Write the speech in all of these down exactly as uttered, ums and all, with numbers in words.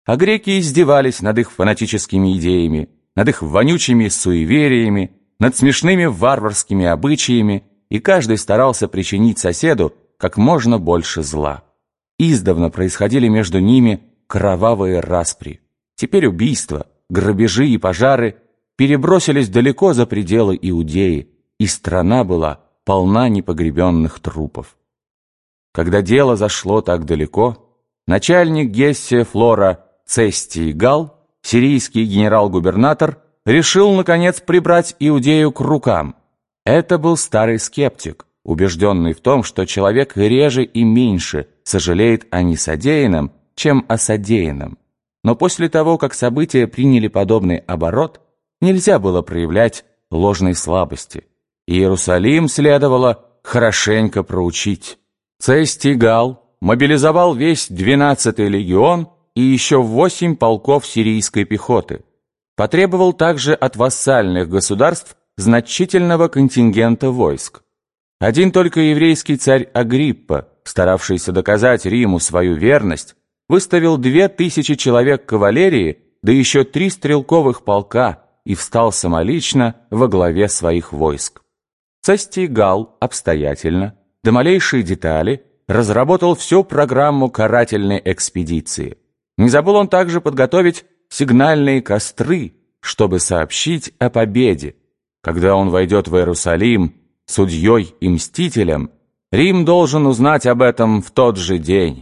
а греки издевались над их фанатическими идеями, над их вонючими суевериями, над смешными варварскими обычаями, и каждый старался причинить соседу как можно больше зла. Издавна происходили между ними кровавые распри. Теперь убийства, грабежи и пожары перебросились далеко за пределы Иудеи, и страна была полна непогребенных трупов. Когда дело зашло так далеко, начальник Гессия Флора Цестий Гал, сирийский генерал-губернатор, решил, наконец, прибрать Иудею к рукам. Это был старый скептик, убежденный в том, что человек реже и меньше сожалеет о несодеянном, чем о содеянном. Но после того, как события приняли подобный оборот, нельзя было проявлять ложной слабости. Иерусалим следовало хорошенько проучить. Цестий Гал мобилизовал весь двенадцатый легион и еще восемь полков сирийской пехоты. Потребовал также от вассальных государств значительного контингента войск. Один только еврейский царь Агриппа, старавшийся доказать Риму свою верность, выставил две тысячи человек кавалерии, да еще три стрелковых полка, и встал самолично во главе своих войск. Цестий Гал обстоятельно, до малейшей детали, разработал всю программу карательной экспедиции. Не забыл он также подготовить сигнальные костры, чтобы сообщить о победе. Когда он войдет в Иерусалим судьей и мстителем, Рим должен узнать об этом в тот же день.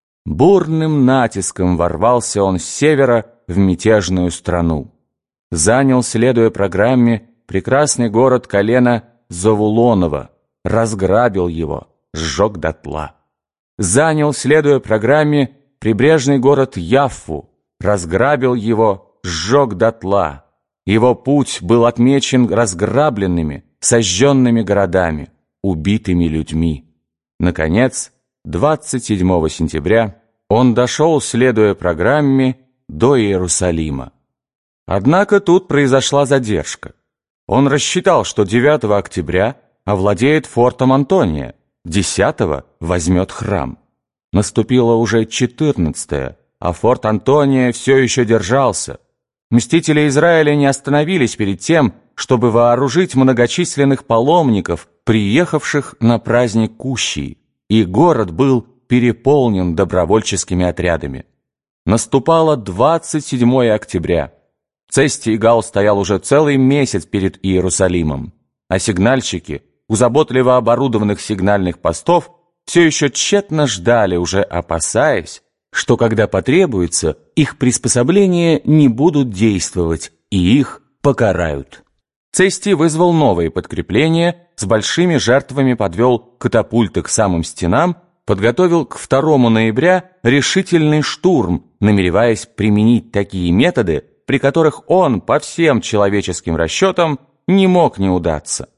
Бурным натиском ворвался он с севера в мятежную страну. Занял, следуя программе, прекрасный город колена Завулонова, разграбил его, сжег дотла. Занял, следуя программе, прибрежный город Яффу, разграбил его, сжег дотла. Его путь был отмечен разграбленными, сожженными городами, убитыми людьми. Наконец, двадцать седьмого сентября он дошел, следуя программе, до Иерусалима. Однако тут произошла задержка. Он рассчитал, что девятого октября овладеет фортом Антония, десятого возьмет храм. Наступило уже четырнадцатое, а форт Антония все еще держался. Мстители Израиля не остановились перед тем, чтобы вооружить многочисленных паломников, приехавших на праздник Кущии, и город был переполнен добровольческими отрядами. Наступало двадцать седьмое октября. Цестий Гал стоял уже целый месяц перед Иерусалимом, а сигнальщики у заботливо оборудованных сигнальных постов все еще тщетно ждали, уже опасаясь, что когда потребуется, их приспособления не будут действовать и их покарают. Цестий вызвал новые подкрепления, с большими жертвами подвел катапульты к самым стенам, подготовил к второму ноября решительный штурм, намереваясь применить такие методы, при которых он, по всем человеческим расчетам, не мог не удаться.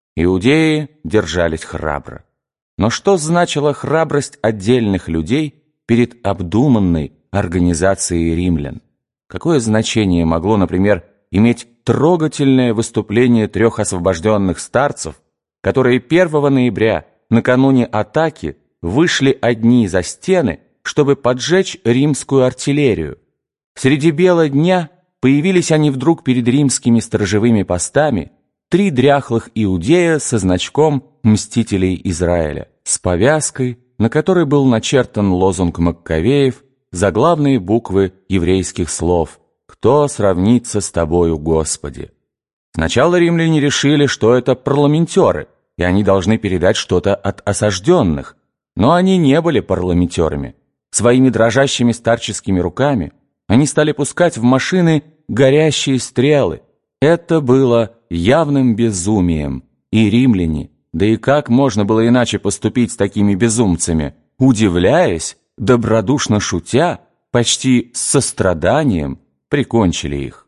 Иудеи держались храбро. Но что значила храбрость отдельных людей перед обдуманной организацией римлян? Какое значение могло, например, иметь трогательное выступление трех освобожденных старцев, которые первого ноября, накануне атаки, вышли одни за стены, чтобы поджечь римскую артиллерию? Среди бела дня появились они вдруг перед римскими сторожевыми постами, три дряхлых иудея со значком «Мстителей Израиля», с повязкой, на которой был начертан лозунг Маккавеев, заглавные буквы еврейских слов «Кто сравнится с тобою, Господи?». Сначала римляне решили, что это парламентеры, и они должны передать что-то от осажденных, но они не были парламентерами. Своими дрожащими старческими руками они стали пускать в машины горящие стрелы. Это было явным безумием, и римляне, да и как можно было иначе поступить с такими безумцами, удивляясь, добродушно шутя, почти с состраданием, прикончили их.